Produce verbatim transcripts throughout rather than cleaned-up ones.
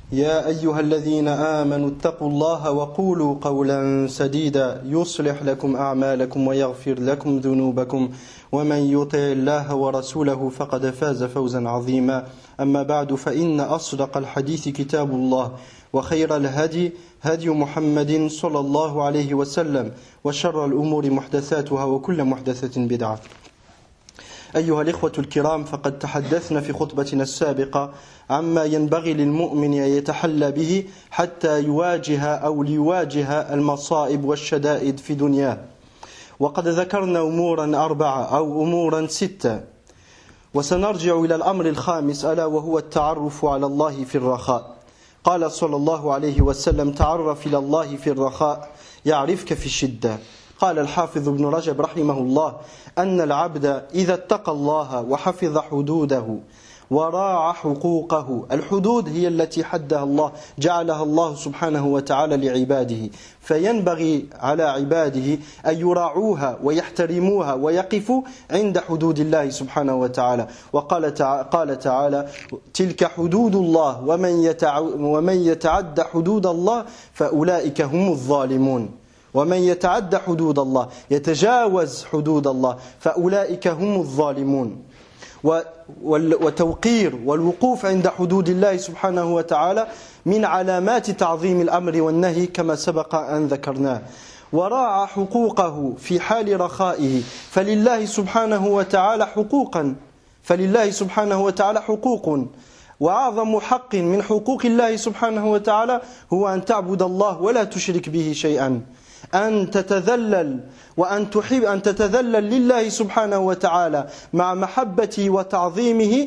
يا أيها الذين آمنوا اتقوا الله وقولوا قولا سديدا يصلح لكم أعمالكم ويغفر لكم ذنوبكم ومن يطع الله ورسوله فقد فاز فوزا عظيما أما بعد فإن أصدق الحديث كتاب الله وخير الهدي هدي محمد صلى الله عليه وسلم وشر الأمور محدثاتها وكل محدثة بدعة. أيها الإخوة الكرام، فقد تحدثنا في خطبتنا السابقة عما ينبغي للمؤمن أن يتحلى به حتى يواجه أو ليواجه المصائب والشدائد في دنياه. وقد ذكرنا أمورا أربعة أو أمورا ستة، وسنرجع إلى الأمر الخامس ألا وهو التعرف على الله في الرخاء. قال صلى الله عليه وسلم: تعرف إلى الله في الرخاء يعرفك في الشدة. قال الحافظ ابن رجب رحمه الله أن العبد إذا اتقى الله وحفظ حدوده وراعى حقوقه، الحدود هي التي حدها الله جعلها الله سبحانه وتعالى لعباده، فينبغي على عباده أن يراعوها ويحترموها ويقفوا عند حدود الله سبحانه وتعالى. وقال قال تعالى: تلك حدود الله ومن يتعد حدود الله فأولئك هم الظالمون. ومن يتعد حدود الله يتجاوز حدود الله فأولئك هم الظالمون. وتوقير والوقوف عند حدود الله سبحانه وتعالى من علامات تعظيم الأمر والنهي كما سبق أن ذكرناه. وراعى حقوقه في حال رخائه، فلله سبحانه وتعالى حقوقا فلله سبحانه وتعالى حقوق، وأعظم حق من حقوق الله سبحانه وتعالى هو أن تعبد الله ولا تشرك به شيئا، أن تتذلل وأن تحب أن تتذلل لله سبحانه وتعالى مع محبته وتعظيمه،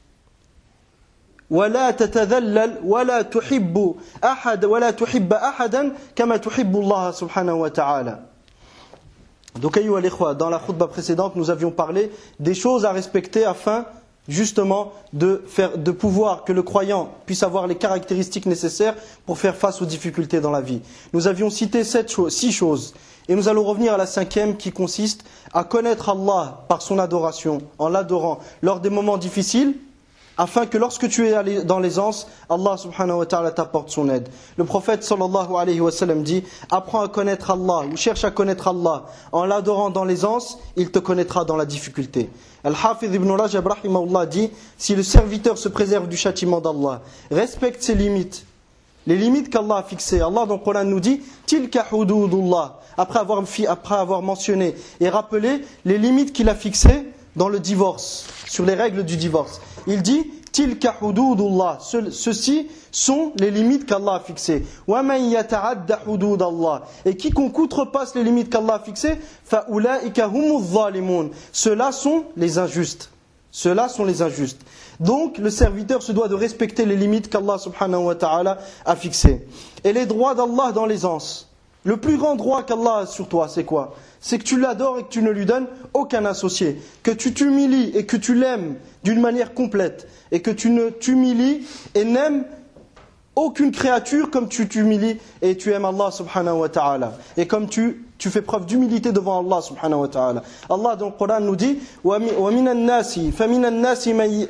ولا تتذلل ولا تحب أحد ولا تحب أحدا كما تحب الله سبحانه وتعالى. Donc, ayyuha al-ikhwa, dans la khutbah précédente, nous avions parlé des choses à respecter afin justement de, faire, de pouvoir que le croyant puisse avoir les caractéristiques nécessaires pour faire face aux difficultés dans la vie. Nous avions cité sept choses, six choses, et nous allons revenir à la cinquième qui consiste à connaître Allah par son adoration, en l'adorant lors des moments difficiles, afin que lorsque tu es dans l'aisance, Allah subhanahu wa ta'ala t'apporte son aide. Le prophète sallallahu alayhi wa sallam dit: apprends à connaître Allah ou cherche à connaître Allah en l'adorant dans l'aisance, il te connaîtra dans la difficulté. Al-Hafiz ibn Rajab rahimahullah dit: si le serviteur se préserve du châtiment d'Allah, respecte ses limites, les limites qu'Allah a fixées, Allah dans le Coran nous dit tilka hududullah, après avoir, après avoir mentionné et rappelé les limites qu'il a fixées dans le divorce, sur les règles du divorce. Il dit tilka hududullah, ceux-ci sont les limites qu'Allah a fixées. Wa man yata'adda hududallah, et quiconque outrepasse les limites qu'Allah a fixées, fa ulaika humuz zalimun, ceux-là sont les injustes. Ceux-là sont les injustes. Donc le serviteur se doit de respecter les limites qu'Allah subhanahu wa ta'ala a fixées. Et les droits d'Allah dans l'aisance. Le plus grand droit qu'Allah a sur toi, c'est quoi? C'est que tu l'adores et que tu ne lui donnes aucun associé. Que tu t'humilies et que tu l'aimes d'une manière complète. Et que tu ne t'humilies et n'aimes aucune créature comme tu t'humilies et tu aimes Allah subhanahu wa ta'ala. Et comme tu, tu fais preuve d'humilité devant Allah subhanahu wa ta'ala. Allah dans le Coran nous dit وَمِنَ النَّاسِ فَمِنَ النَّاسِ مَنْ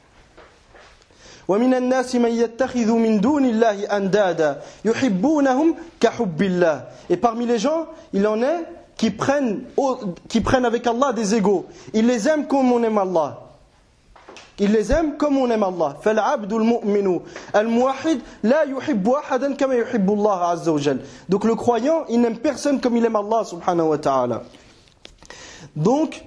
وَمِنَ النَّاسِ مَنْ يَتَّخِذُ مِنْ دُونِ اللَّهِ أَنْدَادًا يُحِبُّونَهُمْ كَحُبِّ اللَّهِ. Et parmi les gens, il en est qui prennent, qui prennent avec Allah des égaux. Ils les aiment comme on aime Allah. Ils les aiment comme on aime Allah. فَالْعَبْدُ الْمُؤْمِنُ الْمُوَحِّدُ لَا يُحِبُّ أَحَدًا كَمَا يُحِبُّ اللَّهَ عَزَّ وَجَلَّ. Donc le croyant, il n'aime personne comme il aime Allah subhanahu wa ta'ala. Donc,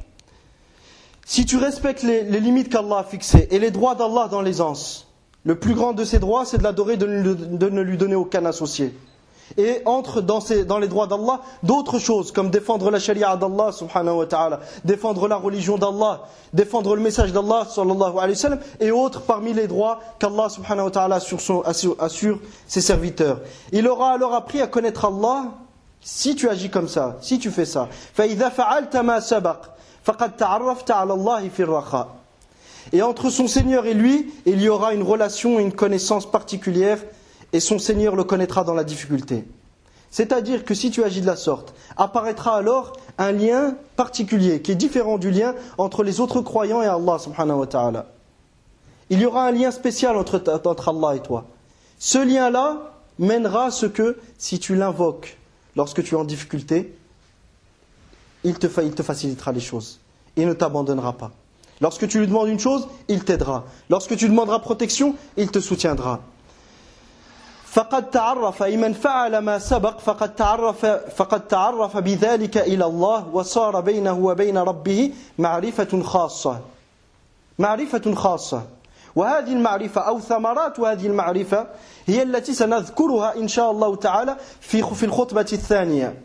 si tu respectes les, les limites qu'Allah a fixées et les droits d'Allah dans l'aisance, le plus grand de ses droits, c'est de l'adorer, de, de ne lui donner aucun associé. Et entre dans, ces, dans les droits d'Allah d'autres choses, comme défendre la sharia d'Allah subhanahu wa ta'ala, défendre la religion d'Allah, défendre le message d'Allah sallallahu alayhi wa sallam, et autres parmi les droits qu'Allah subhanahu wa ta'ala assure, son, assure, assure ses serviteurs. Il aura alors appris à connaître Allah si tu agis comme ça, si tu fais ça. فَإِذَا فَعَلْتَ مَا سَبَقْ فَقَدْ تَعَرَّفْتَ عَلَى اللَّهِ فِي الرَّخَاءِ. Et entre son Seigneur et lui, il y aura une relation, une connaissance particulière, et son Seigneur le connaîtra dans la difficulté. C'est-à-dire que si tu agis de la sorte, apparaîtra alors un lien particulier qui est différent du lien entre les autres croyants et Allah subhanahu wa ta'ala. Il y aura un lien spécial entre, entre Allah et toi. Ce lien-là mènera à ce que, si tu l'invoques lorsque tu es en difficulté, il te, il te facilitera les choses. Il ne t'abandonnera pas. Lorsque tu lui demandes une chose, il t'aidera. Lorsque tu demanderas protection, il te soutiendra. فقد تعرف من فعل ما سبق فقد تعرف فقد تعرف بذلك إلى الله وصار بينه وبين ربه معرفة خاصة معرفة خاصة وهذه المعرفة أو ثمرات هذه المعرفة هي التي سنذكرها إن شاء الله تعالى في في الخطبة الثانية.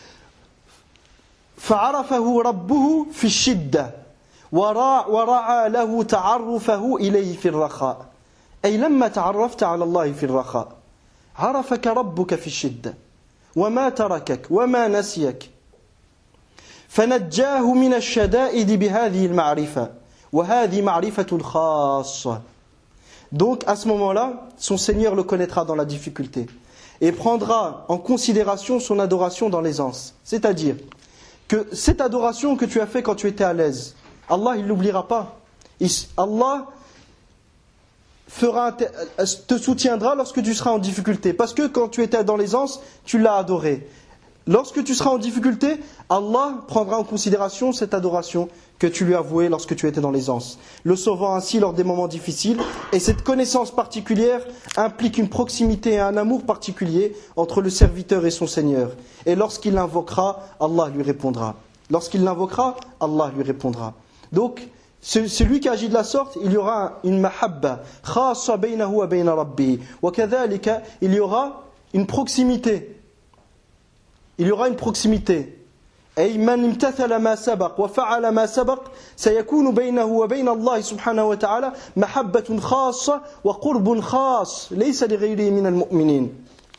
فعرفه ربه في الشدة ورعى له تعرفه إليه في الرخاء. أي لما تعرفت على الله في الرخاء عرفك ربك في الشدة وما تركك وما نسيك فنجاه من الشدائد بهذه المعرفة وهذه معرفة خاصة. Donc à ce moment-là, son Seigneur le connaîtra dans la difficulté et prendra en considération son adoration dans l'aisance. C'est-à-dire que cette adoration que tu as fait quand tu étais à l'aise, Allah il l'oubliera pas. Allah fera, te soutiendra lorsque tu seras en difficulté. Parce que quand tu étais dans l'aisance, tu l'as adoré. Lorsque tu seras en difficulté, Allah prendra en considération cette adoration que tu lui as vouée lorsque tu étais dans l'aisance, le sauvant ainsi lors des moments difficiles. Et cette connaissance particulière implique une proximité et un amour particulier entre le serviteur et son Seigneur. Et lorsqu'il l'invoquera, Allah lui répondra. Lorsqu'il l'invoquera, Allah lui répondra. Donc, celui qui agit de la sorte, il y aura une mahabba khassa baynahu wa bayna rabbih wa kadhalika, il y aura une proximité. Il y aura une proximité. أي من امتثل ما سبق وفعل ما سبق سيكون بينه وبين الله سبحانه وتعالى محبة خاصة وقرب خاص ليس لغيره من المؤمنين.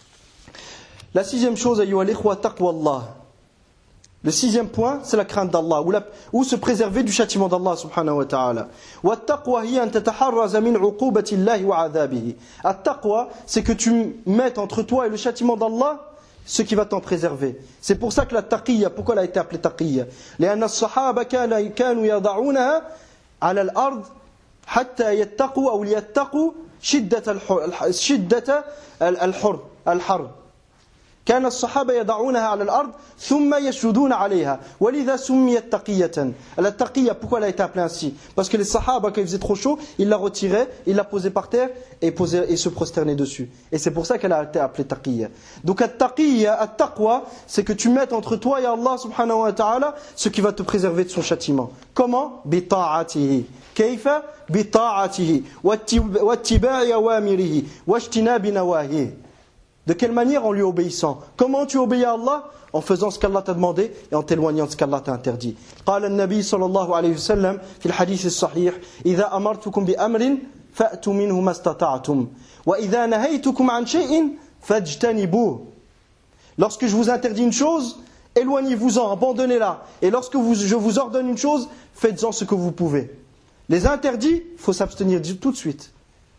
La sixième chose, أيها الإخوة, تقوى الله. Le sixième point, c'est la crainte d'Allah, ou, la, ou se préserver du châtiment d'Allah subhanahu wa ta'ala. وَالتَّقْوَى هِيَ أَن تَتَحَرَّزَ مِنْ عُقُوبَةِ اللَّهِ وَعَذَابِهِ. At-taqwa, c'est que tu mettes entre toi et le châtiment d'Allah ce qui va t'en préserver. C'est pour ça que la taqiyya, pourquoi elle a été appelée taqiyya? لأن الصحابة كانوا يضعونها على الأرض حتى يتقوا أو ليتقوا شدة شدة الحر الحر. كان الصحابة يضعونها على الأرض ثم يسجدون عليها ولذا سميت تقية. La taqiyya, pourquoi elle a été appelée ainsi? Parce que les sahaba, quand il faisait trop chaud, ils la retiraient, ils la posaient par terre et, posaient, et se prosternaient dessus. Et c'est pour ça qu'elle a été appelée taqiyya. Donc at-taqiyya, at-taqwa, c'est que tu mettes entre toi et Allah subhanahu wa ta'ala ce qui va te préserver de son châtiment. Comment? Bita'atihi. Kayfa? Bita'atihi. Wattiba'i awamirihi. Wajtinabi nawahihi. De quelle manière? En lui obéissant. Comment tu obéis à Allah? En faisant ce qu'Allah t'a demandé et en t'éloignant de ce qu'Allah t'a interdit. قال النبي صلى الله عليه وسلم في الحديث الصحيح إذا أمرتكم بأمر فأتوا منه ما استطعتم وإذا نهيتكم عن شيء فاجتنبوه. Lorsque je vous interdis une chose, éloignez-vous-en, abandonnez-la. Et lorsque vous, je vous ordonne une chose, faites-en ce que vous pouvez. Les interdits, il faut s'abstenir tout de suite.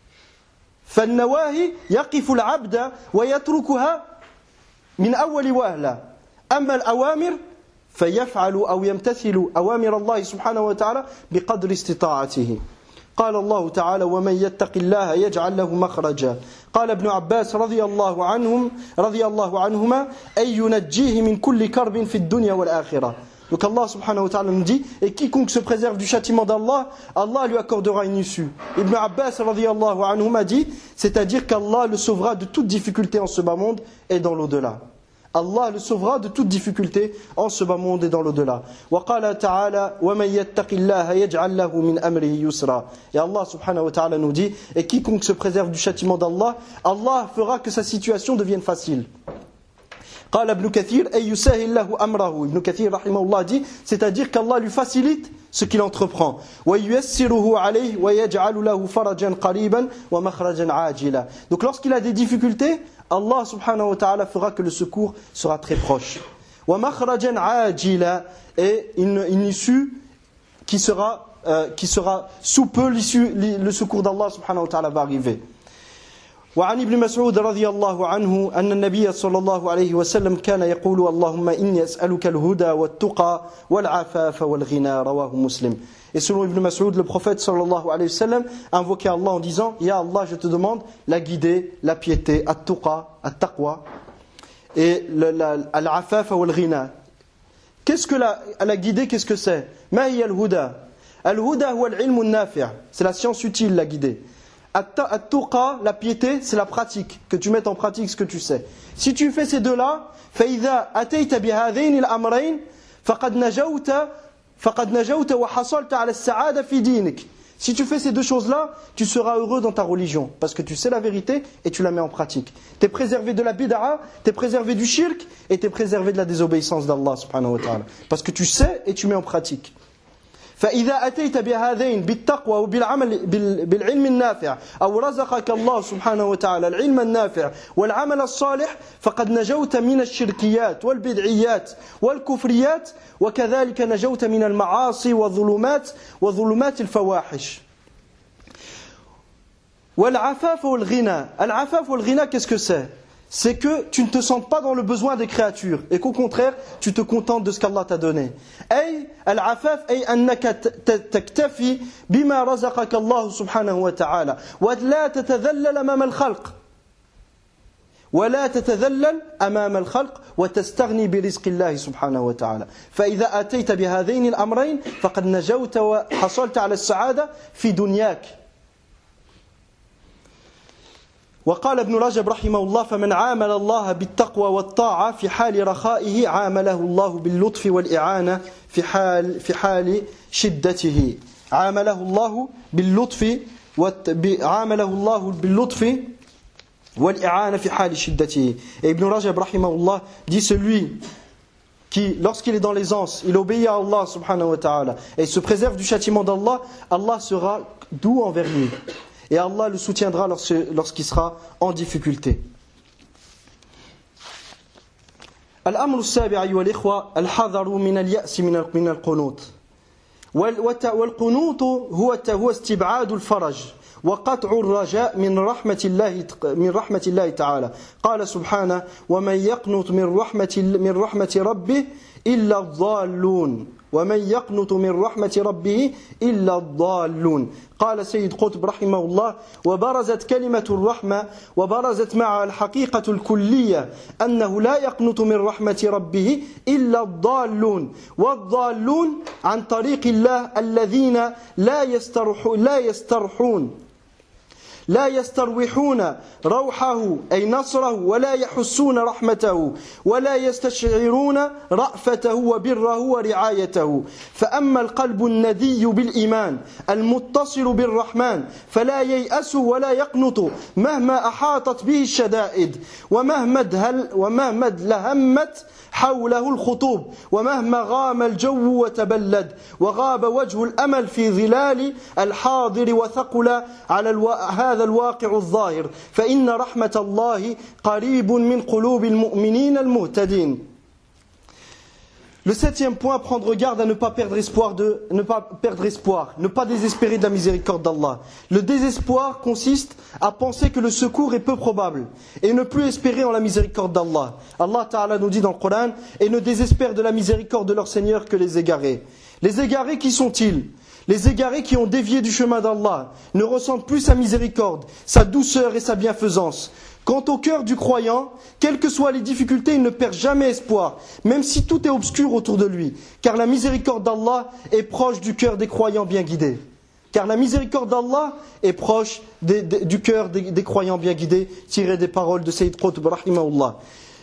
فالنواهي يقف العبد ويتركها من أول وهلة أما الأوامر فيفعل أو يمتثل أوامر الله سبحانه وتعالى بقدر استطاعته. قال الله تعالى ومن يتق الله يجعل له مخرجا. قال ابن عباس رضي الله عنهم رضي الله عنهما أن ينجيه من كل كرب في الدنيا والآخرة. Donc Allah subhanahu wa ta'ala nous dit, et quiconque se préserve du châtiment d'Allah, Allah lui accordera une issue. Ibn Abbas radiyallahu anhu m'a dit, c'est-à-dire qu'Allah le sauvera de toute difficulté en ce bas monde et dans l'au-delà. Allah le sauvera de toute difficulté en ce bas monde et dans l'au-delà. Wa qala ta'ala wa man yattaqillaha yaj'al lahu min amrihi yusra. Et Allah subhanahu wa ta'ala nous dit, et quiconque se préserve du châtiment d'Allah, Allah fera que sa situation devienne facile. قال ابن كثير أي يسهل له أمره. Ibn Kathir rahimahullah dit, c'est-à-dire qu'Allah lui facilite ce qu'il entreprend. وييسره عليه ويجعل له فرجا قريبا ومخرجا عاجلا. Donc lorsqu'il a des difficultés, Allah subhanahu wa ta'ala fera que le secours sera très proche. ومخرجا عاجلا, et une, une issue qui sera euh, qui sera sous peu, l'issue, le secours d'Allah subhanahu wa ta'ala va arriver. وعن ابن مسعود رضي الله عنه أن النبي صلى الله عليه وسلم كان يقول اللهم إني أسألك الهدى والتقى والعفاف والغنى رواه مسلم. Et selon Ibn Mas'ud, le prophète sallallahu alayhi wa sallam invoquait Allah en disant Ya Allah, je te demande la guidée, la piété, at-tuqa, at-taqwa et al-afaf wal ghina. Qu'est-ce que la, la guidée, qu'est-ce que c'est? Ma hiya al-huda? Al-huda huwa al-ilm an-nafi', c'est la science utile, la guidée. At-tuqa, la piété, c'est la pratique, que tu mettes en pratique ce que tu sais. Si tu fais ces deux-là, fa idha atayta bi hadhayn al-amrayn faqad najawta faqad najawta wa hasalta ala as-sa'ada fi dinik. Si tu fais ces deux choses-là, tu seras heureux dans ta religion, parce que tu sais la vérité et tu la mets en pratique. Tu es préservé de la bid'a, tu es préservé du shirk et tu es préservé de la désobéissance d'Allah subhanahu wa ta'ala, parce que tu sais et tu mets en pratique. فإذا أتيت بهذين بالتقوى وبالعمل بالعلم النافع أو رزقك الله سبحانه وتعالى العلم النافع والعمل الصالح فقد نجوت من الشركيات والبدعيات والكفريات وكذلك نجوت من المعاصي والظلمات وظلمات الفواحش. والعفاف والغنى. العفاف والغنى, qu'est-ce que c'est? C'est que tu ne te sens pas dans le besoin des créatures et qu'au contraire, tu te contentes de ce qu'Allah t'a donné. Ay al-afaf ay annaka taktafi bima razaqaka Allah subhanahu wa ta'ala wa la tatadhallal amama al-khalq wa la tatadhallal amama al-khalq wa tastaghni bi rizqi Allah subhanahu wa ta'ala. Fa idha atayta bi hadhayn al-amrayn faqad najawta wa hasalta ala as-sa'ada fi dunyak. وقال ابن رجب رحمه الله فمن عامل الله بالتقوى والطاعة في حال رخائه عامله الله باللطف والإعانة في حال في حال شدته. عامله الله باللطف عامله الله باللطف والإعانة في حال شدته. Et Ibn Rajab رحمه الله dit celui qui, lorsqu'il est dans l'aisance, il obéit à Allah subhanahu wa ta'ala et il se préserve du châtiment d'Allah, Allah sera doux envers lui. Et Allah le soutiendra lorsqu'il sera en difficulté. الأمر السابع أيها الإخوة الحذر من اليأس من القنوط. والقنوط هو هو استبعاد الفرج وقطع الرجاء من رحمة الله من رحمة الله تعالى. قال سبحانه ومن يقنط من رحمة من رحمة ربه إلا الضالون. ومن يقنط من رحمة ربه إلا الضالون. قال سيد قطب رحمه الله وبرزت كلمة الرحمة وبرزت مع الحقيقة الكلية أنه لا يقنط من رحمة ربه إلا الضالون. والضالون عن طريق الله الذين لا يسترحون لا يسترحون لا يستروحون روحه أي نصره ولا يحسون رحمته ولا يستشعرون رأفته وبره ورعايته. فأما القلب الندي بالإيمان المتصل بالرحمن فلا ييأس ولا يقنط مهما أحاطت به الشدائد ومهما دهل ومهما لهمت حوله الخطوب ومهما غام الجو وتبلد وغاب وجه الأمل في ظلال الحاضر وثقل على الو... هذا الواقع الظاهر فإن رحمة الله قريب من قلوب المؤمنين المهتدين. Le septième point, prendre garde à ne pas perdre espoir, de, ne pas perdre espoir, ne pas désespérer de la miséricorde d'Allah. Le désespoir consiste à penser que le secours est peu probable et ne plus espérer en la miséricorde d'Allah. Allah Ta'ala nous dit dans le Coran et ne désespèrent de la miséricorde de leur Seigneur que les égarés. Les égarés, qui sont-ils? Les égarés qui ont dévié du chemin d'Allah ne ressentent plus sa miséricorde, sa douceur et sa bienfaisance. Quant au cœur du croyant, quelles que soient les difficultés, il ne perd jamais espoir, même si tout est obscur autour de lui, car la miséricorde d'Allah est proche du cœur des croyants bien guidés. Car la miséricorde d'Allah est proche des, des, du cœur des, des croyants bien guidés, tiré des paroles de Sayyid Qutb rahimahullah.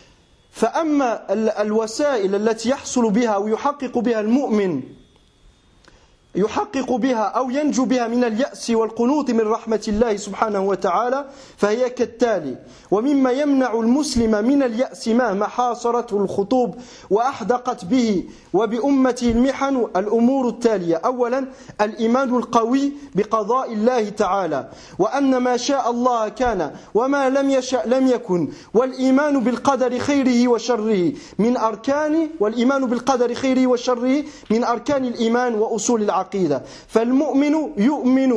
فأما الوسائل التي يحصل بها أو يحقق بها المؤمن يحقق بها أو ينجو بها من اليأس والقنوط من رحمة الله سبحانه وتعالى فهي كالتالي. ومما يمنع المسلم من اليأس مهما حاصرته الخطوب وأحدقت به وبأمته المحن الأمور التالية. أولا الإيمان القوي بقضاء الله تعالى وأن ما شاء الله كان وما لم يشأ لم يكن والإيمان بالقدر خيره وشره من أركان والإيمان بالقدر خيره وشره من أركان الإيمان وأصول العقيدة. فالمؤمن يؤمن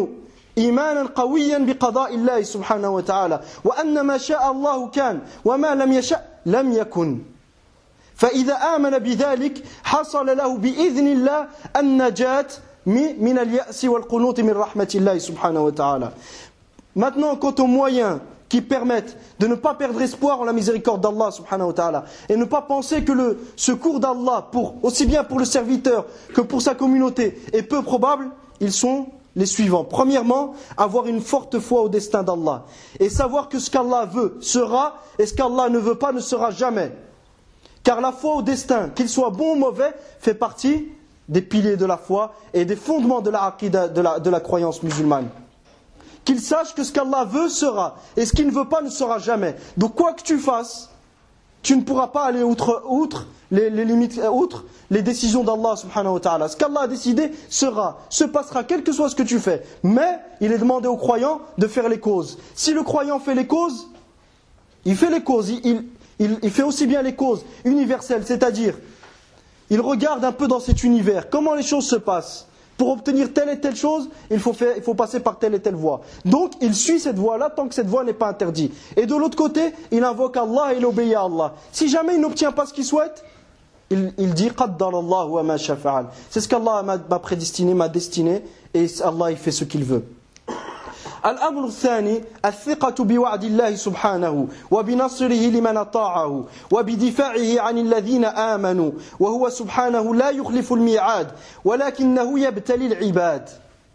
إيمانا قويا بقضاء الله سبحانه وتعالى وأن ما شاء الله كان وما لم يشأ لم يكن. فإذا آمن بذلك حصل له بإذن الله النجاة من اليأس والقنوط من رحمة الله سبحانه وتعالى. Maintenant, quant aux moyens qui permettent de ne pas perdre espoir en la miséricorde d'Allah subhanahu wa ta'ala et ne pas penser que le secours d'Allah, pour, aussi bien pour le serviteur que pour sa communauté, est peu probable, ils sont les suivants. Premièrement, avoir une forte foi au destin d'Allah et savoir que ce qu'Allah veut sera et ce qu'Allah ne veut pas ne sera jamais. Car la foi au destin, qu'il soit bon ou mauvais, fait partie des piliers de la foi et des fondements de la aqida, de la, de la croyance musulmane. Qu'il sache que ce qu'Allah veut sera, et ce qu'il ne veut pas ne sera jamais. Donc quoi que tu fasses, tu ne pourras pas aller outre, outre, les, les, limites, outre les décisions d'Allah subhanahu wa ta'ala. Ce qu'Allah a décidé sera, se passera, quel que soit ce que tu fais. Mais il est demandé aux croyants de faire les causes. Si le croyant fait les causes, il fait les causes, il, il, il, il fait aussi bien les causes universelles, c'est-à-dire, il regarde un peu dans cet univers, comment les choses se passent. Pour obtenir telle et telle chose, il faut, faire, il faut passer par telle et telle voie. Donc, il suit cette voie-là tant que cette voie n'est pas interdite. Et de l'autre côté, il invoque Allah et il obéit à Allah. Si jamais il n'obtient pas ce qu'il souhaite, il, il dit « Qaddar Allah wa ma shafa'al ». C'est ce qu'Allah m'a prédestiné, m'a destiné, et Allah il fait ce qu'il veut. الأمر الثاني الثقة بوعد الله سبحانه وبنصره لمن أطاعه وبدفاعه عن الذين آمنوا وهو سبحانه لا يخلف الميعاد ولكنه يبتلي العباد.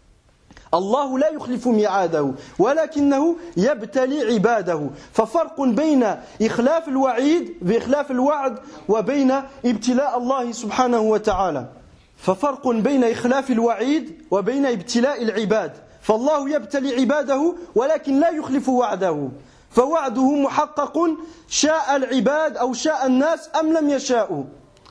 الله لا يخلف ميعاده ولكنه يبتلي عباده. ففرق بين إخلاف الوعيد بإخلاف الوعد وبين ابتلاء الله سبحانه وتعالى. ففرق بين إخلاف الوعيد وبين ابتلاء العباد. فالله يبتلي عباده ولكن لا يخلف وعده فوعده محقق شاء العباد أو شاء الناس أم لم يشاءوا.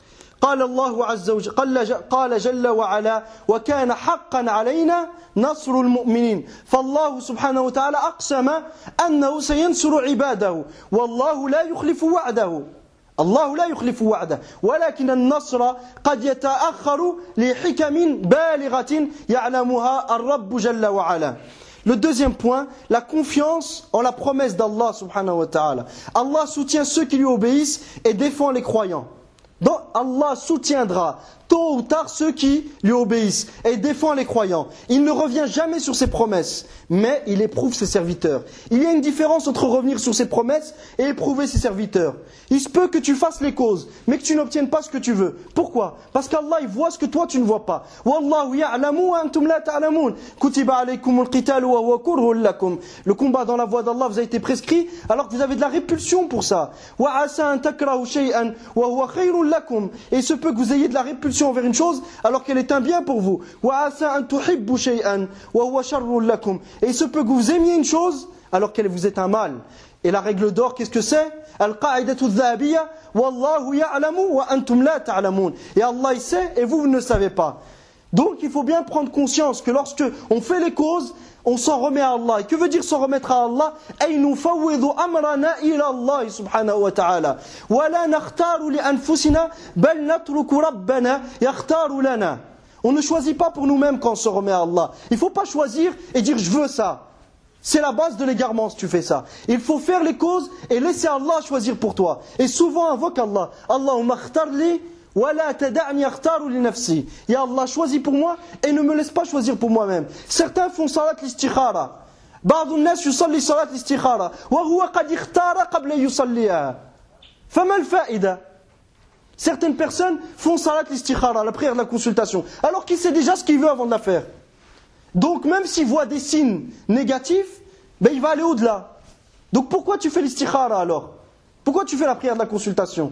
قال الله عز وجل قال جل وعلا وكان حقا علينا نصر المؤمنين. فالله سبحانه وتعالى أقسم أنه سينصر عباده والله لا يخلف وعده. الله لا يخلف وعده ولكن النصر قد يتأخر لحكم بالغة يعلمها الرب جل وعلا. Le deuxième point, la confiance en la promesse d'Allah subhanahu wa ta'ala. Allah soutient ceux qui lui obéissent et défend les croyants. Donc Allah soutiendra tôt ou tard ceux qui lui obéissent et défend les croyants. Il ne revient jamais sur ses promesses, mais il éprouve ses serviteurs. Il y a une différence entre revenir sur ses promesses et éprouver ses serviteurs. Il se peut que tu fasses les causes, mais que tu n'obtiennes pas ce que tu veux. Pourquoi? Parce qu'Allah il voit ce que toi tu ne vois pas. Wallahu ya'lamu wa antum la ta'lamun. Kutiba alaykumul qitalu wa huwa kurhun lakum. Le combat dans la voie d'Allah vous a été prescrit alors que vous avez de la répulsion pour ça. Wa asa an takrahu shay'an wa huwa khayrun lakum. Et il se peut que vous ayez de la répulsion envers une chose alors qu'elle est un bien pour vous. Wa asa an tuhibbu shay'an wa huwa sharrun lakum. Et il se peut que vous aimiez une chose alors qu'elle vous est un mal. Et la règle d'or, qu'est-ce que c'est? Al-qa'idatu al-dhahabiyya wallahu ya'lamu wa antum la ta'lamun. Et Allah il sait et vous vous ne savez pas. Donc il faut bien prendre conscience que lorsque on fait les causes, on s'en remet à Allah. Et que veut dire s'en remettre à Allah? Ay nufawwidu amrana ila Allah subhanahu wa ta'ala. Wa la nakhtaru li anfusina bal natruku rabbana yakhtaru lana. On ne choisit pas pour nous-mêmes quand on se remet à Allah. Il ne faut pas choisir et dire je veux ça. C'est la base de l'égarement si tu fais ça. Il faut faire les causes et laisser Allah choisir pour toi. Et souvent invoque Allah. Allahumma khtarli wa la tada'ni akhtaru li nafsi. Ya Allah, choisis pour moi et ne me laisse pas choisir pour moi-même. Certains font salat l'istikhara. بعض الناس يصلي صلاة الاستخارة وهو قد اختار قبل يصليها. فما الفائدة؟ Certaines personnes font salat l'istikhara, la prière de la consultation, alors qu'il sait déjà ce qu'il veut avant de la faire. Donc même s'il voit des signes négatifs, ben il va aller au-delà. Donc pourquoi tu fais l'istikhara alors? Pourquoi tu fais la prière de la consultation?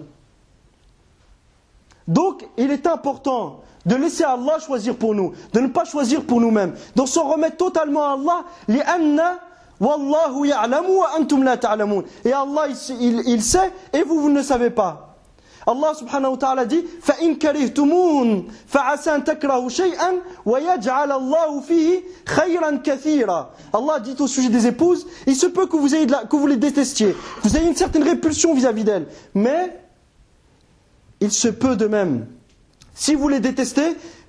Donc il est important de laisser Allah choisir pour nous, de ne pas choisir pour nous-mêmes, de s'en remettre totalement à Allah. لأن والله يعلم وأنتم لا تعلمون. Et Allah il, il, il sait et vous vous ne savez pas. Allah subhanahu wa ta'ala dit فَإِن كَرِهْتُمُونَ فَعَسَى أَن تَكْرَهُوا شَيْئًا وَيَجْعَلَ اللَّهُ فِيهِ خَيْرًا كَثِيرًا. Allah dit au sujet des épouses, il se peut que vous, ayez de la, que vous les détestiez, que vous ayez une certaine répulsion vis-à-vis d'elles, mais il se peut de même, si vous les détestez,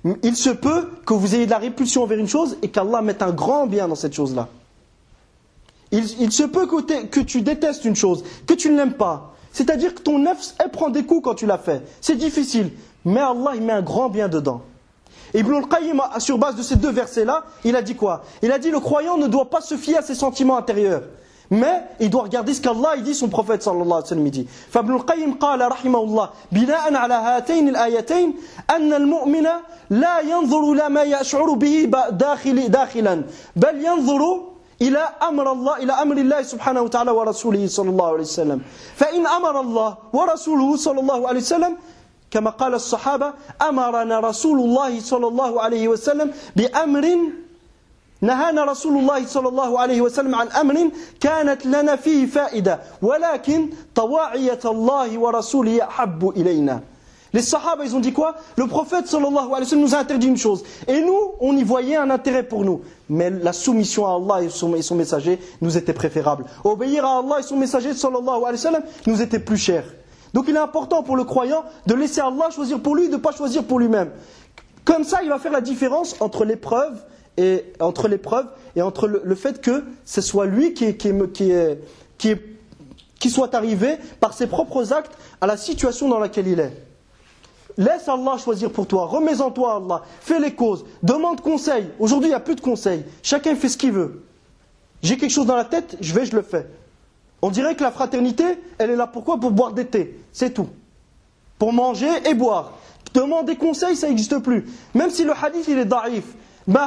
il se peut que vous ayez de la répulsion envers une chose et qu'Allah mette un grand bien dans cette chose-là. Il, il se peut que, que tu détestes une chose, que tu ne l'aimes pas. C'est-à-dire que ton nefs, elle prend des coups quand tu l'as fait. C'est difficile. Mais Allah, il met un grand bien dedans. Et Ibn al-Qayyim, sur base de ces deux versets-là, il a dit quoi? Il a dit le croyant ne doit pas se fier à ses sentiments intérieurs. Mais il doit regarder ce qu'Allah il dit, son prophète sallallahu alayhi wa sallam il dit. فابن القيم قال رحمه الله بناء على هاتين الآيتين أن المؤمن لا ينظر إلى ما يشعر به داخل داخلا بل ينظر إلى أمر الله إلى أمر الله سبحانه وتعالى ورسوله صلى الله عليه وسلم فإن أمر الله ورسوله صلى الله عليه وسلم كما قال الصحابة أمرنا رسول الله صلى الله عليه وسلم بأمر نهانا رسول الله صلى الله عليه وسلم عن أمر كانت لنا فيه فائدة ولكن طواعية الله ورسوله أحب إلينا. Les Sahaba, ils ont dit quoi? Le prophète sallallahu alayhi wa sallam nous a interdit une chose. Et nous, on y voyait un intérêt pour nous. Mais la soumission à Allah et son, et son messager nous était préférable. Obéir à Allah et son messager sallallahu alayhi wa sallam nous était plus cher. Donc il est important pour le croyant de laisser Allah choisir pour lui et de ne pas choisir pour lui-même. Comme ça, il va faire la différence entre l'épreuve et, entre l'épreuve et entre le, le fait que ce soit lui qui, qui, qui, qui, qui soit arrivé par ses propres actes à la situation dans laquelle il est. Laisse Allah choisir pour toi, remets en toi Allah, fais les causes, demande conseil. Aujourd'hui, il n'y a plus de conseils, chacun fait ce qu'il veut. J'ai quelque chose dans la tête, je vais, je le fais. On dirait que la fraternité, elle est là pourquoi? Pour boire des thés, c'est tout. Pour manger et boire. Demander conseil, ça n'existe plus. Même si le hadith, il est daïf. Le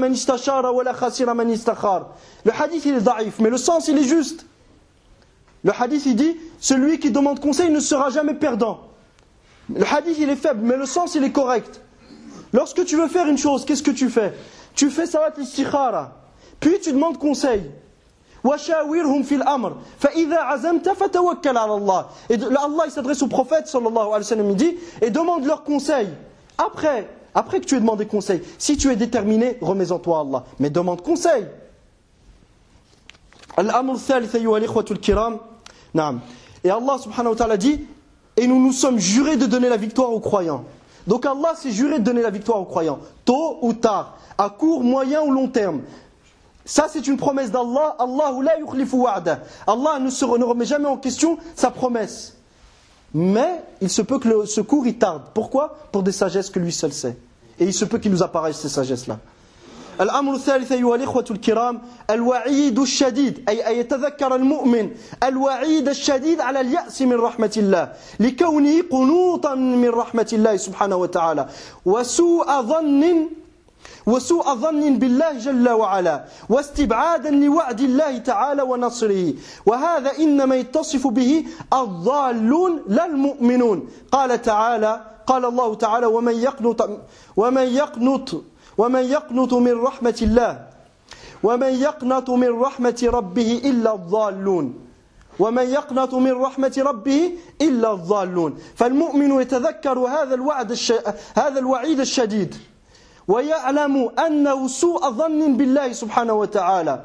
hadith, il est daïf, mais le sens, il est juste. Le hadith, il dit, celui qui demande conseil ne sera jamais perdant. Le hadith il est faible, mais le sens il est correct. Lorsque tu veux faire une chose, qu'est-ce que tu fais? Tu fais salat l'istikhara, puis tu demandes conseil. وَشَاوِرْهُمْ فِي الْأَمْرِ فَإِذَا عَزَمْتَ فَتَوَكَّلْ عَلَى اللَّهِ. Et Allah il s'adresse au prophète sallallahu alayhi wa sallam, il dit, et demande leur conseil. Après, après que tu aies demandé conseil, si tu es déterminé, remets en toi Allah. Mais demande conseil. Al-amr al-thalith ayyuha al-ikhwatu al-kiram. Naam. Et Allah subhanahu wa ta'ala dit, et nous nous sommes jurés de donner la victoire aux croyants. Donc Allah s'est juré de donner la victoire aux croyants, tôt ou tard, à court, moyen ou long terme. Ça c'est une promesse d'Allah. Allahu la yukhlifu wa'dah. Allah ne, se, ne remet jamais en question sa promesse. Mais il se peut que le secours il tarde. Pourquoi? Pour des sagesses que lui seul sait. Et il se peut qu'il nous apparaisse ces sagesses-là. الأمر الثالث أيها الإخوة الكرام الوعيد الشديد أي أن يتذكر المؤمن الوعيد الشديد على اليأس من رحمة الله لكونه قنوطا من رحمة الله سبحانه وتعالى وسوء ظن وسوء ظن بالله جل وعلا واستبعادا لوعد الله تعالى ونصره وهذا إنما يتصف به الضالون لا المؤمنون قال تعالى قال الله تعالى ومن يقنط ومن يقنط ومن يقنط من رحمة الله ومن يقنط من رحمة ربه إلا الضالون ومن يقنط من رحمة ربه إلا الضالون فالمؤمن يتذكر هذا الوعد الش... هذا الوعيد الشديد ويعلم أنه سوء ظن بالله سبحانه وتعالى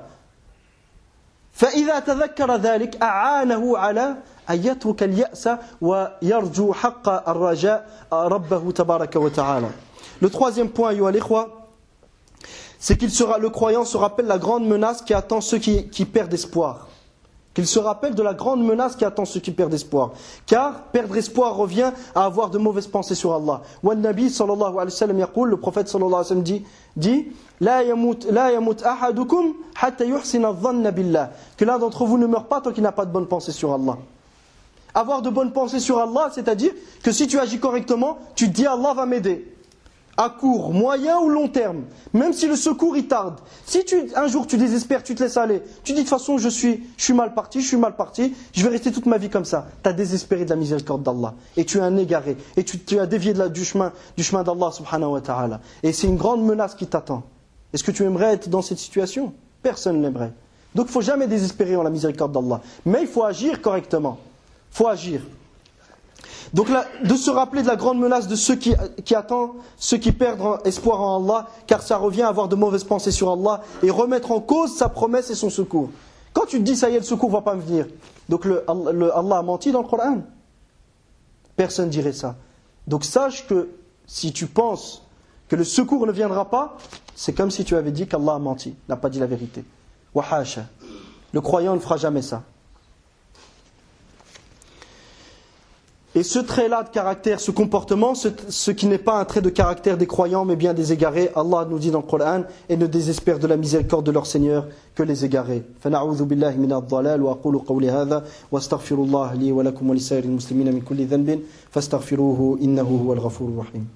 فإذا تذكر ذلك أعانه على أن يترك اليأس ويرجو حق الرجاء ربه تبارك وتعالى. Le troisième point, ayyuha al-ikhwa, c'est qu'il sera, le croyant se rappelle la grande menace qui attend ceux qui, qui perdent espoir. Qu'il se rappelle de la grande menace qui attend ceux qui perdent espoir. Car perdre espoir revient à avoir de mauvaises pensées sur Allah. Wa Nabi sallallahu alayhi wa sallam yaqul, le prophète sallallahu alayhi wa sallam dit, dit La yamut, la yamut ahadukum hatta yuhsina dhanna billah. Que l'un d'entre vous ne meurt pas tant qu'il n'a pas de bonnes pensées sur Allah. Avoir de bonnes pensées sur Allah, c'est-à-dire que si tu agis correctement, tu te dis Allah va m'aider. À court, moyen ou long terme, même si le secours il tarde. Si tu, un jour tu désespères, tu te laisses aller, tu dis de toute façon je suis, je suis mal parti, je suis mal parti, je vais rester toute ma vie comme ça. Tu as désespéré de la miséricorde d'Allah. Et tu es un égaré. Et tu, tu as dévié de la, du chemin, du chemin d'Allah subhanahu wa ta'ala. Et c'est une grande menace qui t'attend. Est-ce que tu aimerais être dans cette situation? Personne n'aimerait. Donc il ne faut jamais désespérer en la miséricorde d'Allah. Mais il faut agir correctement. Il faut agir. Donc là, de se rappeler de la grande menace de ceux qui, qui attendent, ceux qui perdent espoir en Allah, car ça revient à avoir de mauvaises pensées sur Allah et remettre en cause sa promesse et son secours. Quand tu te dis ça y est, le secours ne va pas me venir, donc le, le, Allah a menti dans le Coran. Personne ne dirait ça. Donc sache que si tu penses que le secours ne viendra pas, c'est comme si tu avais dit qu'Allah a menti, n'a pas dit la vérité. Wa hasha. Le croyant ne fera jamais ça. Et ce trait-là de caractère, ce comportement, ce, ce qui n'est pas un trait de caractère des croyants, mais bien des égarés, Allah nous dit dans le Coran, et ne désespère de la miséricorde de leur Seigneur que les égarés. فَنَعُوذُ بِاللَّهِ مِنَ الضَّلَالِ وَأَقُولُ قَوْلِي هَذَا وَأَسْتَغْفِرُ اللَّهَ لِي وَلَكُمْ وَلِسَائِرِ الْمُسْلِمِينَ مِنْ كُلِّ ذَنْبٍ فَاسْتَغْفِرُوهُ إِنَّهُ هُوَ الْغَفُورُ الرَّحِيمُ.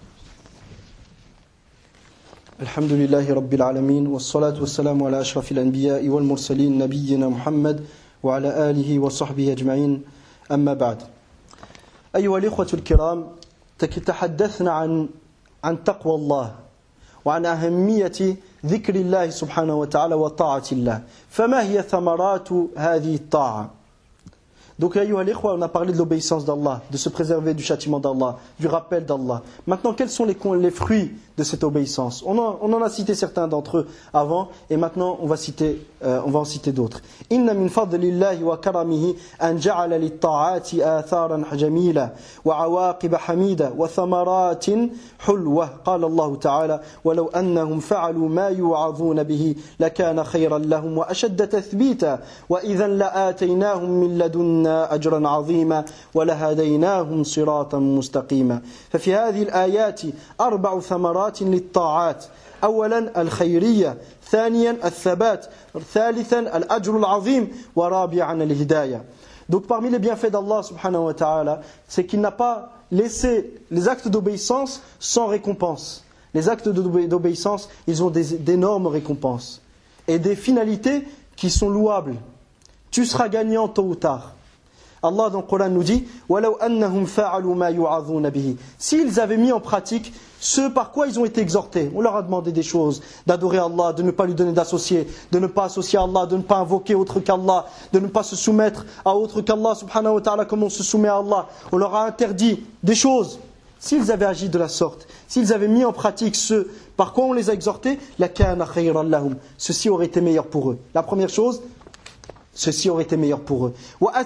الحمد لله رب العالمين والصلاة والسلام على أشرف الأنبياء والمرسلين نبينا محمد وعلى آله وصحبه أجمعين أما بعد. أيها الإخوة الكرام، تحدثنا عن عن تقوى الله وعن أهمية ذكر الله سبحانه وتعالى وطاعة الله. فما هي ثمرات هذه الطاعة؟ Donc, ayyuha al-ikhwa, on a parlé de l'obéissance d'Allah, de se préserver du châtiment d'Allah, du rappel d'Allah. Maintenant, quels sont les, les fruits de cette obéissance? on en, on en a cité certains d'entre eux avant, et maintenant on va, citer, euh, on va en citer d'autres. Inna min fadlillahi wa karamihi an ja'ala lit-ta'ati atharan jamila wa awaqib hamida wa thamaratin hulwa. Qala Allah ta'ala walau annahum fa'alu ma yu'adhuna bihi lakana khayran lahum wa ashadda tathbita wa idhan la'ataynahum min ladunna أجرا عظيما ولهديناهم صراطا مستقيما. ففي هذه الآيات أربع ثمرات للطاعات. أولا الخيرية، ثانيا الثبات، ثالثا الأجر العظيم، ورابعا الهداية. Donc parmi les bienfaits d'Allah subhanahu wa ta'ala, c'est qu'il n'a pas laissé les actes d'obéissance sans récompense. Les actes d'obéissance, ils ont des, d'énormes récompenses et des finalités qui sont louables. Tu seras gagnant tôt ou tard. Allah dans le Coran nous dit وَلَوْ أَنَّهُمْ فَعَلُوا مَا يُعَظُونَ بِهِ. S'ils avaient mis en pratique ce par quoi ils ont été exhortés, on leur a demandé des choses, d'adorer Allah, de ne pas lui donner d'associés, de ne pas associer Allah, de ne pas invoquer autre qu'Allah, de ne pas se soumettre à autre qu'Allah subhanahu wa ta'ala comme on se soumet à Allah. On leur a interdit des choses. S'ils avaient agi de la sorte, s'ils avaient mis en pratique ce par quoi on les a exhortés, لَكَانَ خَيْرًا لَهُمْ. Ceci aurait été meilleur pour eux. La première chose, ceci aurait été meilleur pour eux.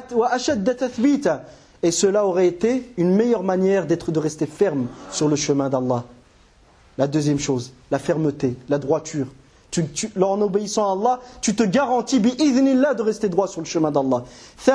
Et cela aurait été une meilleure manière d'être, de rester ferme sur le chemin d'Allah. La deuxième chose, la fermeté, la droiture. Tu, tu, en obéissant à Allah, tu te garantis bi'idhnillah de rester droit sur le chemin d'Allah.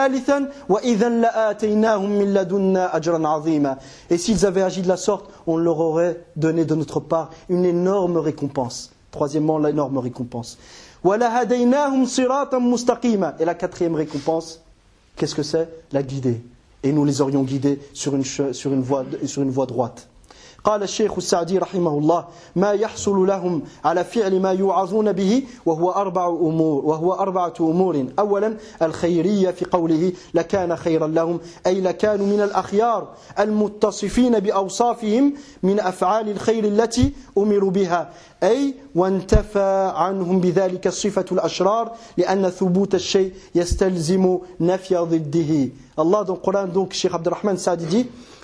Et s'ils avaient agi de la sorte, on leur aurait donné de notre part une énorme récompense. Troisièmement, l'énorme récompense. Et la quatrième récompense, qu'est-ce que c'est? La guider. Et nous les aurions guidés sur une, sur une, voie, sur une voie droite. قال الشيخ السعدي رحمه الله ما يحصل لهم على فعل ما يوعظون به وهو أربع أمور وهو أربعة أمور. أولا الخيرية في قوله لكان خيرا لهم أي لكانوا من الأخيار المتصفين بأوصافهم من أفعال الخير التي أمروا بها أي وانتفى عنهم بذلك الصفة الأشرار لأن ثبوت الشيء يستلزم نفي ضده. Allah dans le Coran, donc Cheikh Abdurrahman Saadi dit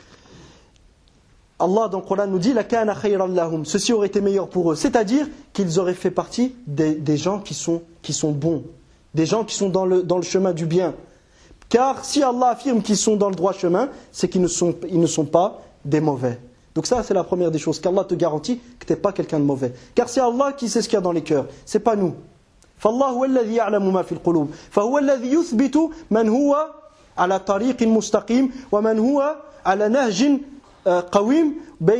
Allah dans le Coran nous dit la kana khayran lahum, ceci aurait été meilleur pour eux, c'est-à-dire qu'ils auraient fait partie des, des gens qui sont, qui sont bons, des gens qui sont dans le, dans le chemin du bien. Car si Allah affirme qu'ils sont dans le droit chemin, c'est qu'ils ne sont, ils ne sont pas des mauvais. Donc ça c'est la première des choses, qu'Allah te garantit que tu n'es pas quelqu'un de mauvais. Car c'est Allah qui sait ce qu'il y a dans les cœurs, c'est pas nous. فالله هو الذي يعلم ما في القلوب فهو الذي يثبت من هو على طريق مستقيم ومن هو على نهج قويم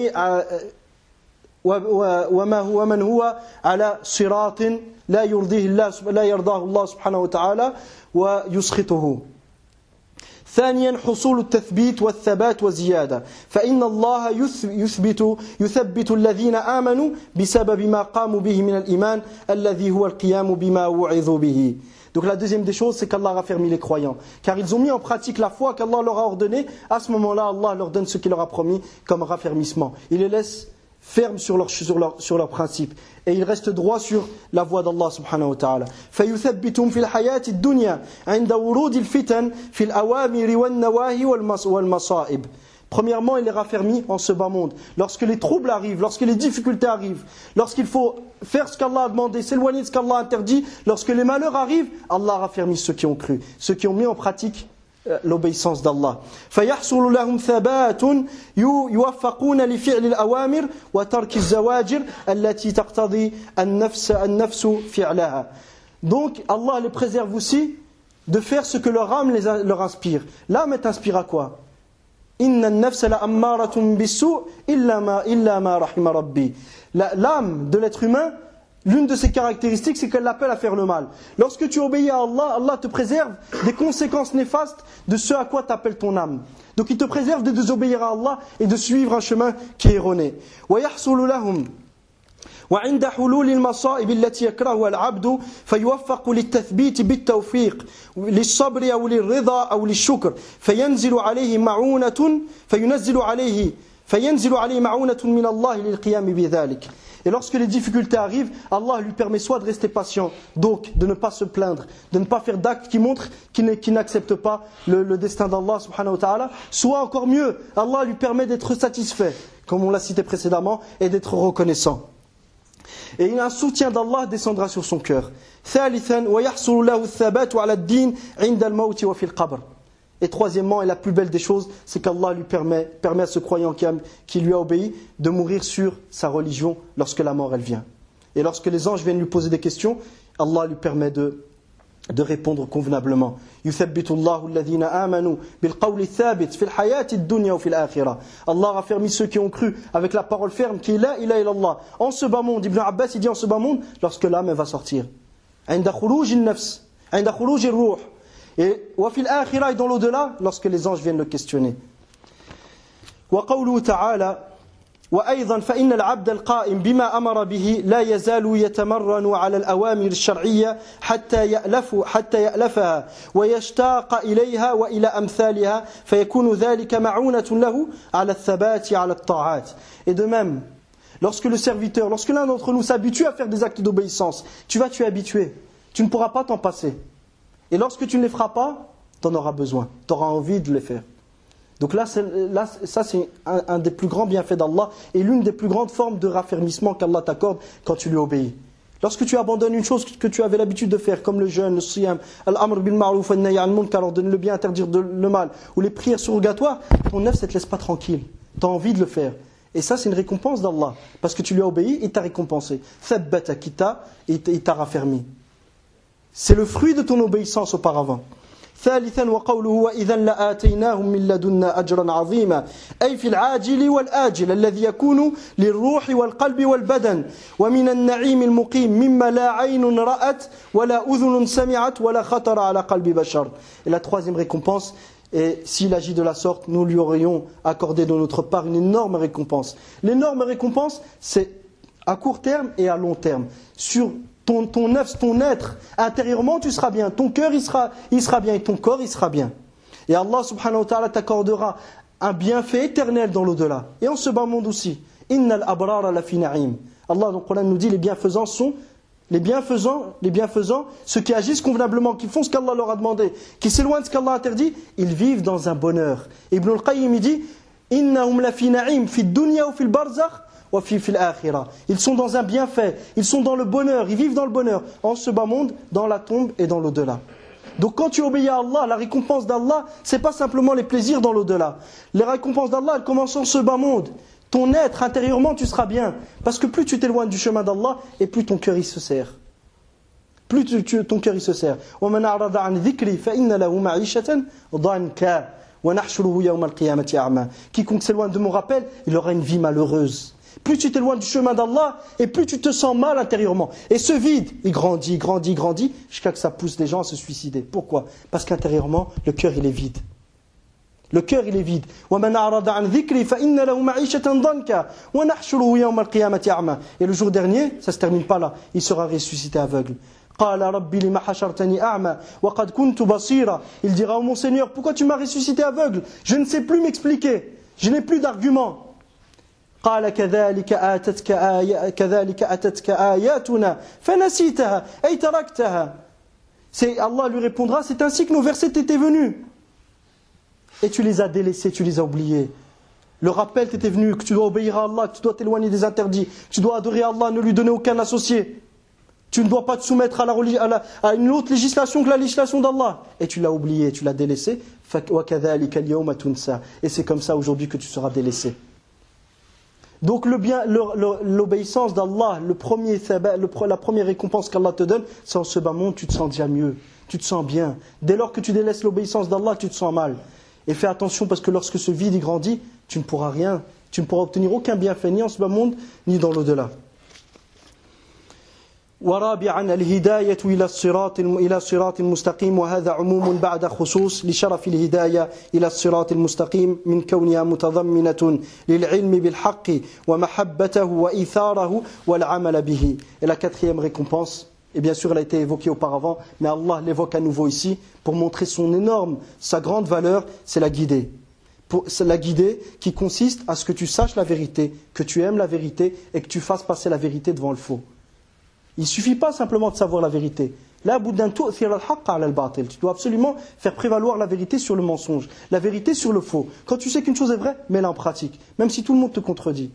ومن هو على صراط لا يرضيه الله لا يرضاه الله سبحانه وتعالى ويسخطه. ثانيا حصول التثبيت والثبات والزيادة فإن الله يثبت يثبت الذين آمنوا بسبب ما قاموا به من الإيمان الذي هو القيام بما وعظوا به. Donc la deuxième des choses, c'est qu'Allah a raffermi les croyants. Car ils ont mis en pratique la foi qu'Allah leur a ordonnée. À ce moment-là, Allah leur donne ce qu'il leur a promis comme raffermissement. Il les laisse fermes sur leurs sur leur, sur leur principes. Et ils restent droits sur la voie d'Allah subhanahu wa ta'ala. فَيُثَبِّتُمْ فِي الْحَيَاةِ الدُّنْيَا عِنْدَ وُرُودِ الْفِتَنِ فِي الْأَوَامِرِ وَالنَّوَاهِ وَالْمَصَائِبِ. Premièrement, il les raffermit en ce bas monde. Lorsque les troubles arrivent, lorsque les difficultés arrivent, lorsqu'il faut faire ce qu'Allah a demandé, s'éloigner de ce qu'Allah a interdit, lorsque les malheurs arrivent, Allah raffermit ceux qui ont cru, ceux qui ont mis en pratique l'obéissance d'Allah. فيحصل لهم ثبات يوفقون لفعل الأوامر وترك الزواجر التي تقتضي النفس النفس فعلها. Donc Allah les préserve aussi de faire ce que leur âme les, leur inspire. L'âme t'inspire à quoi? Inna an-nafsa la'ammaratun bis-su' illa ma illa ma rahima rabbi. L'âme de l'être humain, l'une de ses caractéristiques, c'est qu'elle l'appelle à faire le mal. Lorsque tu obéis à Allah, Allah te préserve des conséquences néfastes de ce à quoi t'appelle ton âme. Donc il te préserve de désobéir à Allah et de suivre un chemin qui est erroné. وَيَحْصُلُ لَهُمْ وعند حلول المصائب التي يكرهها العبد فيوفق للتثبيت بالتوفيق للصبر أو للرضا أو للشكر فينزل عليه معونة فينزل عليه فينزل عليه معونة من الله للقيام بذلك. Et lorsque les difficultés arrivent, Allah lui permet soit de rester patient, donc de ne pas se plaindre, de ne pas faire d'actes qui montrent qu'il n'accepte pas le, le destin d'Allah subhanahu wa ta'ala, soit encore mieux, Allah lui permet d'être satisfait, comme on l'a cité précédemment, et d'être reconnaissant. Et un soutien d'Allah descendra sur son cœur. Et troisièmement, et la plus belle des choses, c'est qu'Allah lui permet, permet à ce croyant qui, a, qui lui a obéi de mourir sur sa religion lorsque la mort elle vient. Et lorsque les anges viennent lui poser des questions, Allah lui permet de, de répondre convenablement. Allah raffermit ceux qui ont cru avec la parole ferme qui est la ilaha illallah. En ce bas monde, Ibn Abbas il dit en ce bas monde, lorsque l'âme va sortir. Et وفي الآخرة et dans l'au-delà, lorsque les anges viennent le questionner. وقوله تعالى وأيضا فإن العبد القائم بما أمر به لا يزال يتمرن على الأوامر الشرعية حتى يألف حتى يألفها ويشتاق إليها وإلى أمثالها فيكون ذلك معونة له على الثبات على الطاعات. Et de même, lorsque le serviteur, lorsque l'un d'entre nous s'habitue à faire des actes d'obéissance, tu vas tu es habitué, tu ne pourras pas t'en passer. Et lorsque tu ne les feras pas, tu en auras besoin, tu auras envie de les faire. Donc là, là ça c'est un, un des plus grands bienfaits d'Allah et l'une des plus grandes formes de raffermissement qu'Allah t'accorde quand tu lui obéis. Lorsque tu abandonnes une chose que tu avais l'habitude de faire, comme le jeûne, le siyam, al-amr bil ma'ruf wa nahy anil munkar, ordonner le bien, interdire de, le mal, ou les prières surrogatoires, ton nefs ne te laisse pas tranquille, tu as envie de le faire. Et ça c'est une récompense d'Allah, parce que tu lui as obéi, il t'a récompensé. Thabbata kita, il t'a raffermi. C'est le fruit de ton obéissance auparavant. ثالثا وقوله وإذا لآتيناهم من لدنا أجرا عظيما أي في العاجل والآجل الذي يكون للروح والقلب والبدن ومن النعيم المقيم مما لا عين رأت ولا أذن سمعت ولا خطر على قلب بشر. Et la troisième récompense, et s'il agit de la sorte, nous lui aurions accordé de notre part une énorme récompense. L'énorme récompense, c'est à court terme et à long terme. Sur Ton, ton nefs, ton être, intérieurement tu seras bien, ton cœur il sera, il sera bien et ton corps il sera bien. Et Allah subhanahu wa ta'ala t'accordera un bienfait éternel dans l'au-delà. Et en ce bas monde aussi. Innal abrara la fi na'im. Allah dans le Coran nous dit les bienfaisants sont, les bienfaisants, les bienfaisants, ceux qui agissent convenablement, qui font ce qu'Allah leur a demandé, qui s'éloignent de ce qu'Allah a interdit, ils vivent dans un bonheur. Ibn al-Qayyim il dit Innahum la fi na'im fi dunya ou fi al-barzakh. Ils sont dans un bienfait, ils sont dans le bonheur, ils vivent dans le bonheur, en ce bas monde, dans la tombe et dans l'au-delà. Donc quand tu obéis à Allah, la récompense d'Allah, ce n'est pas simplement les plaisirs dans l'au-delà. Les récompenses d'Allah, elles commencent en ce bas monde. Ton être, intérieurement, tu seras bien. Parce que plus tu t'éloignes du chemin d'Allah, et plus ton cœur il se serre. Plus tu, tu, ton cœur il se serre. Quiconque s'éloigne de mon rappel, il aura une vie malheureuse. Plus tu t'éloignes du chemin d'Allah, et plus tu te sens mal intérieurement. Et ce vide, il grandit, grandit, grandit, jusqu'à que ça pousse les gens à se suicider. Pourquoi? Parce qu'intérieurement, le cœur il est vide. Le cœur il est vide. Et le jour dernier, ça ne se termine pas là, il sera ressuscité aveugle. Il dira, oh mon Seigneur, pourquoi tu m'as ressuscité aveugle? Je ne sais plus m'expliquer, je n'ai plus d'arguments. قال كذلك آتتك آية كذلك أتتك آياتنا فنسيتها أي تركتها. C'est Allah lui répondra, c'est ainsi que nos versets t'étaient venus et tu les as délaissés, tu les as oubliés. Le rappel t'était venu que tu dois obéir à Allah, que tu dois t'éloigner des interdits, que tu dois adorer Allah, ne lui donner aucun associé. Tu ne dois pas te soumettre à, la, à, la, à une autre législation que la législation d'Allah. Et tu l'as oublié, tu l'as délaissé. Et c'est comme ça aujourd'hui que tu seras délaissé. Donc le bien, le, le, l'obéissance d'Allah, le premier, le, la première récompense qu'Allah te donne, c'est en ce bas monde, tu te sens déjà mieux, tu te sens bien. Dès lors que tu délaisses l'obéissance d'Allah, tu te sens mal. Et fais attention parce que lorsque ce vide y grandit, tu ne pourras rien, tu ne pourras obtenir aucun bienfait, ni en ce bas monde, ni dans l'au-delà. ورابعا الهداية إلى الصراط إلى الصراط المستقيم وهذا عموم بعد خصوص لشرف الهداية إلى الصراط المستقيم من كونها متضمنة للعلم بالحق ومحبته وإيثاره والعمل به. Et la quatrième récompense, et bien sûr elle a été évoquée auparavant, mais Allah l'évoque à nouveau ici pour montrer son énorme, sa grande valeur, c'est la guidée. C'est la guidée qui consiste à ce que tu saches la vérité, que tu aimes la vérité et que tu fasses passer la vérité devant le faux. Il ne suffit pas simplement de savoir la vérité. Là, tu dois absolument faire prévaloir la vérité sur le mensonge, la vérité sur le faux. Quand tu sais qu'une chose est vraie, mets-la en pratique, même si tout le monde te contredit.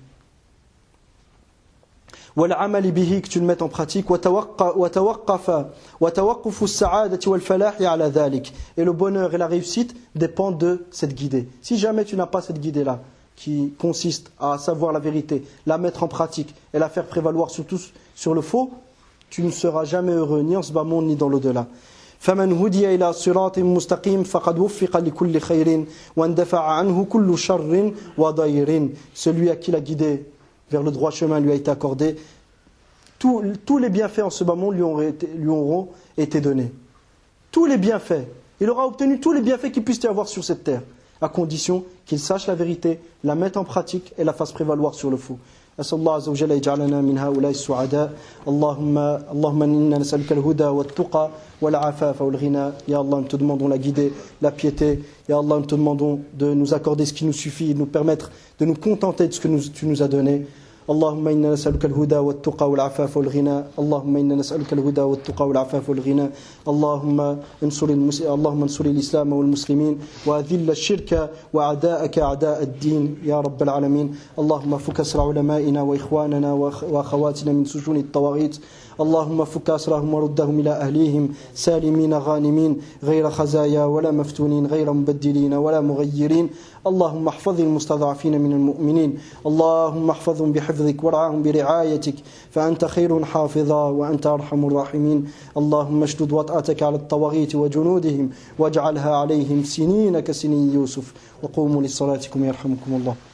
والعمل به, que tu le mettes en pratique, وتوقف وتوقف السعادة والفلاح على ذلك. Et le bonheur et la réussite dépendent de cette guidée. Si jamais tu n'as pas cette guidée-là, qui consiste à savoir la vérité, la mettre en pratique et la faire prévaloir surtout sur le faux, tu ne seras jamais heureux, ni en ce bas monde, ni dans l'au-delà. فَمَنْ هُدِيَ إِلَى صِرَاطٍ مُسْتَقِيمٍ فَقَدْ وُفِّقَ لِكُلِّ خَيْرٍ وَاندَفَعَ عَنْهُ كُلُّ شَرٍّ وَضَيْرٍ. Celui à qui la guidée vers le droit chemin lui a été accordée, tous, tous les bienfaits en ce bas monde lui, ont été, lui auront été donnés. Tous les bienfaits. Il aura obtenu tous les bienfaits qu'il puisse y avoir sur cette terre, à condition qu'il sache la vérité, la mette en pratique et la fasse prévaloir sur le faux. أسأل الله عز وجل يجعلنا من هؤلاء السعداء. اللهم اللهم إنا نسألك الهدى والتقى والعفاف والغنى. Ya Allah, nous te demandons la guidée, la piété. Ya Allah, nous te demandons de nous accorder ce qui nous suffit, de nous permettre de nous contenter de ce que nous, tu nous as donné. اللهم إنا نسألك الهدى والتقى والعفاف والغنى. اللهم إنا نسألك الهدى والتقى والعفاف والغنى. اللهم انصر المس... اللهم انصر الإسلام والمسلمين وأذل الشرك وأعداءك أعداء الدين يا رب العالمين. اللهم فك أسر علمائنا وإخواننا وأخواتنا من سجون الطواغيت. اللهم فك أسرهم وردهم إلى أهليهم سالمين غانمين غير خزايا ولا مفتونين غير مبدلين ولا مغيرين. اللهم احفظ المستضعفين من المؤمنين. اللهم احفظهم بحفظك وارعاهم برعايتك فأنت خير حافظا وأنت أرحم الراحمين. اللهم اشدد وطأتك على الطواغيت وجنودهم واجعلها عليهم سنين كسنين يوسف. وقوموا لصلاتكم يرحمكم الله.